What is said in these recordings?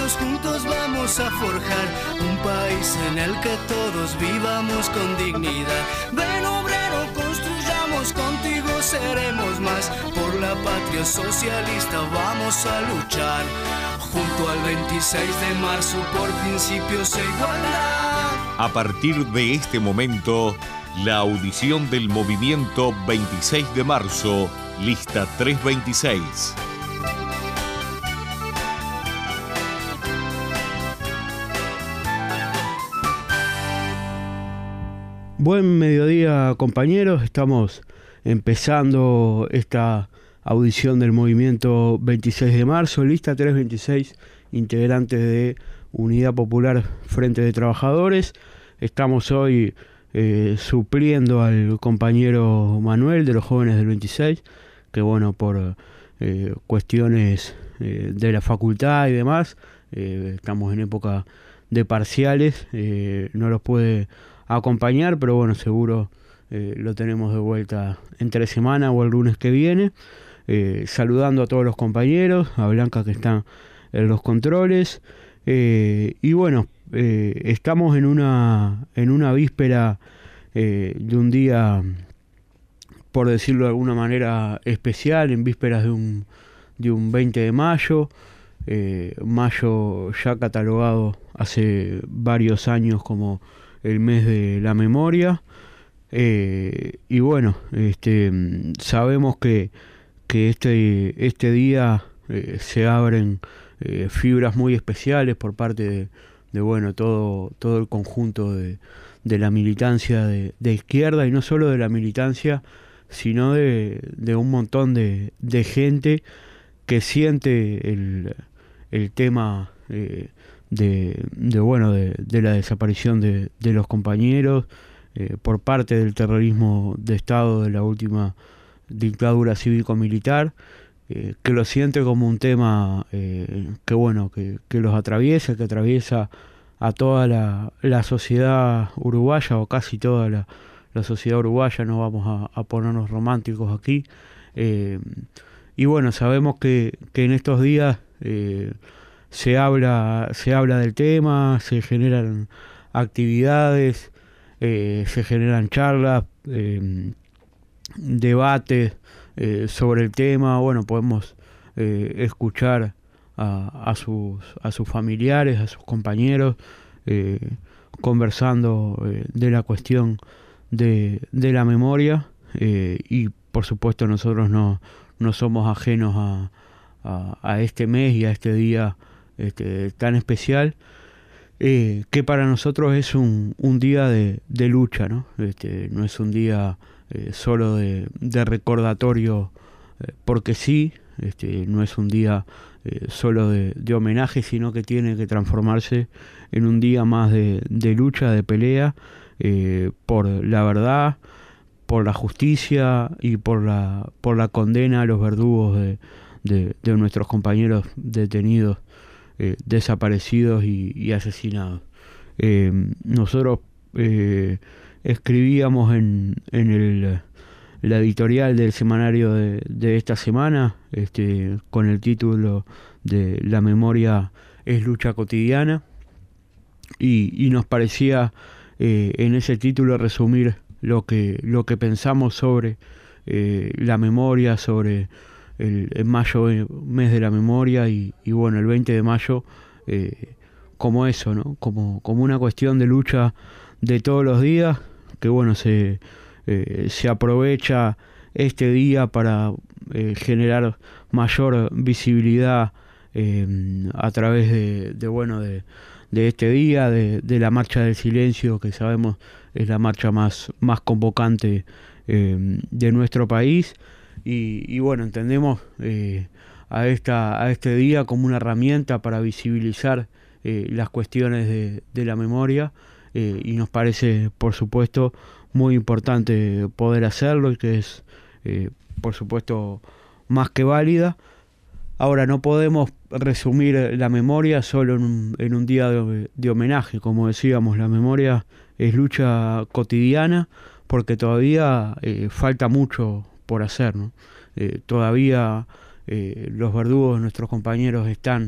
todos juntos vamos a forjar un país en el que todos vivamos con dignidad. Ven obrero, construyamos, contigo seremos más. Por la patria socialista vamos a luchar, junto al 26 de marzo por principios e igualdad. A partir de este momento, la audición del movimiento 26 de marzo, lista 326. Buen mediodía, compañeros. Estamos empezando esta audición del movimiento 26 de marzo, lista 326, integrantes de Unidad Popular Frente de Trabajadores. Estamos hoy supliendo al compañero Manuel de los jóvenes del 26, que bueno, por cuestiones de la facultad y demás, estamos en época de parciales, no los puede acompañar, pero bueno, seguro lo tenemos de vuelta entre semana o el lunes que viene. Saludando a todos los compañeros, a Blanca que está en los controles, y bueno, estamos en una víspera de un día, por decirlo de alguna manera, especial, en vísperas de un 20 de mayo, mayo ya catalogado hace varios años como el mes de la memoria, y bueno, sabemos que este día se abren fibras muy especiales por parte de bueno, todo el conjunto de la militancia de izquierda, y no solo de la militancia, sino de un montón de gente que siente el tema de la desaparición de los compañeros por parte del terrorismo de Estado de la última dictadura cívico-militar, que lo siente como un tema que bueno, que los atraviesa, que atraviesa a toda la sociedad uruguaya, o casi toda la sociedad uruguaya. No vamos a ponernos románticos aquí, y bueno, sabemos que en estos días se habla del tema, se generan actividades, se generan charlas, debates sobre el tema. Bueno, podemos escuchar a sus familiares, a sus compañeros, conversando de la cuestión de la memoria, y por supuesto nosotros no somos ajenos a este mes y a este día tan especial, que para nosotros es un día de lucha, ¿no? No es un día solo de recordatorio porque sí, no es un día solo de homenaje, sino que tiene que transformarse en un día más de lucha, de pelea por la verdad, por la justicia y por la condena a los verdugos de nuestros compañeros detenidos, desaparecidos y asesinados. Nosotros escribíamos en la editorial del semanario de esta semana, con el título de La memoria es lucha cotidiana, y nos parecía en ese título resumir lo que pensamos sobre la memoria, sobre el mayo, mes de la memoria, y bueno, el 20 de mayo como eso, ¿no? Como una cuestión de lucha de todos los días, que bueno, se aprovecha este día para generar mayor visibilidad a través de este día, de la marcha del silencio, que sabemos es la marcha más convocante de nuestro país, y bueno, entendemos a este día como una herramienta para visibilizar las cuestiones de la memoria, y nos parece, por supuesto, muy importante poder hacerlo, y que es, por supuesto, más que válida. Ahora, no podemos resumir la memoria solo en un día de homenaje. Como decíamos, la memoria es lucha cotidiana, porque todavía falta mucho por hacer, ¿no? Todavía los verdugos de nuestros compañeros están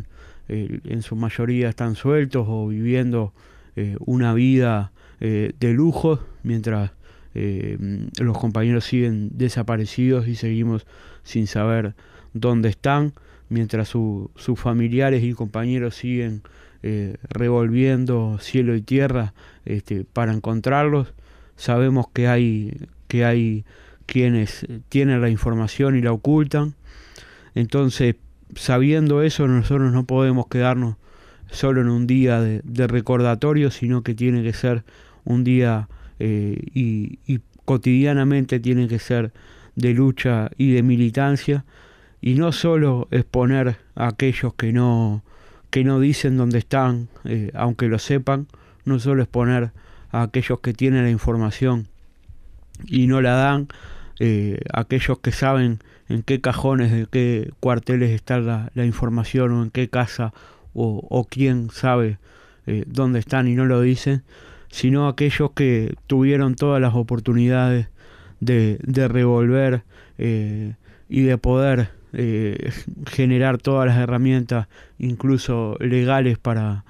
en su mayoría están sueltos o viviendo una vida de lujo, mientras los compañeros siguen desaparecidos y seguimos sin saber dónde están, mientras sus familiares y compañeros siguen revolviendo cielo y tierra para encontrarlos. Sabemos que hay quienes tienen la información y la ocultan. Entonces, sabiendo eso, nosotros no podemos quedarnos solo en un día de recordatorio, sino que tiene que ser un día y cotidianamente tiene que ser de lucha y de militancia, y no solo exponer a aquellos que no dicen dónde están, aunque lo sepan, no solo exponer a aquellos que tienen la información y no la dan, aquellos que saben en qué cajones de qué cuarteles está la información, o en qué casa, o quién sabe dónde están y no lo dicen, sino aquellos que tuvieron todas las oportunidades de revolver y de poder generar todas las herramientas, incluso legales, para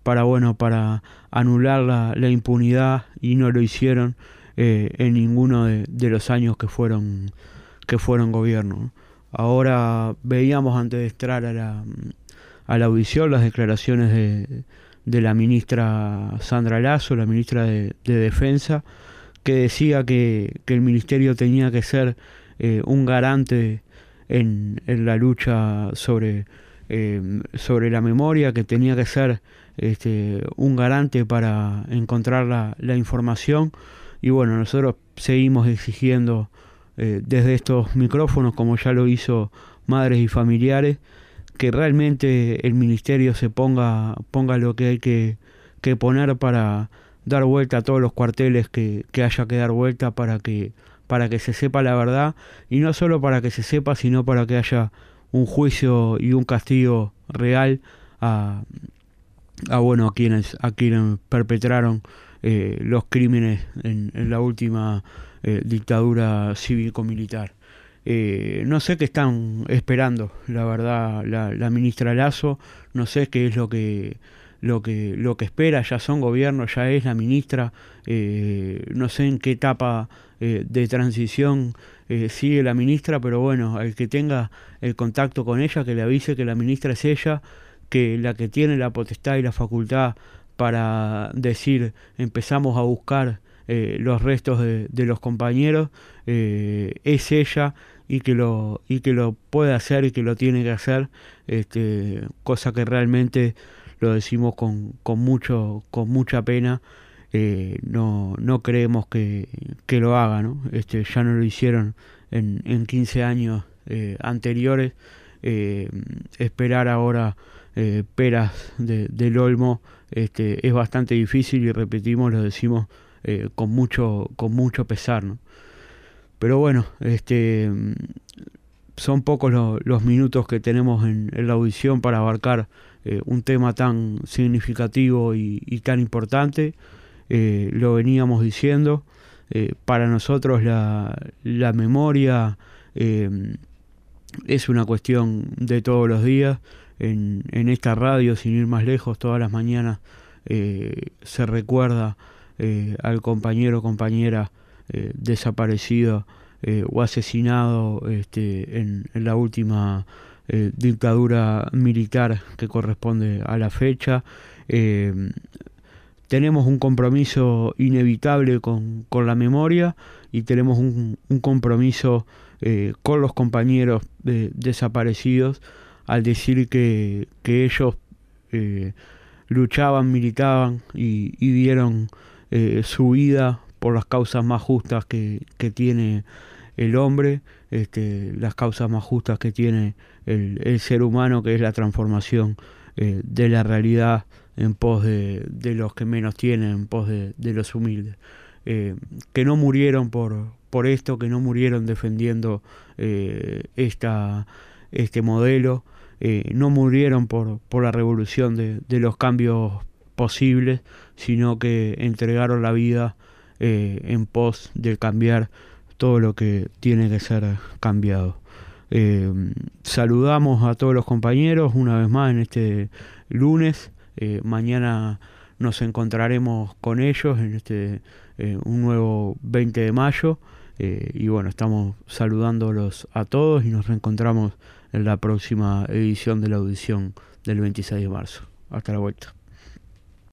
anular la impunidad, y no lo hicieron en ninguno de los años que fueron gobierno. Ahora veíamos, antes de entrar a la audición, las declaraciones de la ministra Sandra Lasso, la ministra de Defensa, que decía que el ministerio tenía que ser un garante en la lucha sobre la memoria, que tenía que ser un garante para encontrar la información. Y bueno, nosotros seguimos exigiendo desde estos micrófonos, como ya lo hizo Madres y Familiares, que realmente el ministerio se ponga lo que hay que poner para dar vuelta a todos los cuarteles que haya que dar vuelta, para que se sepa la verdad, y no solo para que se sepa, sino para que haya un juicio y un castigo real a quienes perpetraron los crímenes en la última dictadura cívico-militar. No sé qué están esperando, la verdad, la ministra Lasso. No sé qué es lo que espera. Ya son gobierno, ya es la ministra. No sé en qué etapa de transición sigue la ministra, pero bueno, el que tenga el contacto con ella, que le avise que la ministra es ella, que la que tiene la potestad y la facultad para decir empezamos a buscar los restos de los compañeros, es ella, y que lo puede hacer y que lo tiene que hacer, cosa que realmente lo decimos con mucha pena. No creemos que lo haga, ¿no? Ya no lo hicieron en 15 años anteriores. Esperar ahora peras del olmo es bastante difícil, y repetimos, lo decimos con mucho pesar, ¿no? Pero bueno, son pocos los minutos que tenemos en la audición para abarcar un tema tan significativo y tan importante. Lo veníamos diciendo, para nosotros la memoria es una cuestión de todos los días. En esta radio, sin ir más lejos, todas las mañanas se recuerda al compañero o compañera desaparecido o asesinado en la última dictadura militar que corresponde a la fecha. Tenemos un compromiso inevitable con la memoria, y tenemos un compromiso con los compañeros desaparecidos, al decir que ellos luchaban, militaban y dieron su vida por las causas más justas que tiene el hombre, las causas más justas que tiene el ser humano, que es la transformación de la realidad en pos de los que menos tienen, en pos de los humildes. Que no murieron por esto, que no murieron defendiendo este modelo, no murieron por la revolución de los cambios posibles, sino que entregaron la vida en pos de cambiar todo lo que tiene que ser cambiado. Saludamos a todos los compañeros una vez más en este lunes. Mañana nos encontraremos con ellos en un nuevo 20 de mayo. Y bueno, estamos saludándolos a todos y nos reencontramos en la próxima edición de la audición del 26 de marzo. Hasta la vuelta.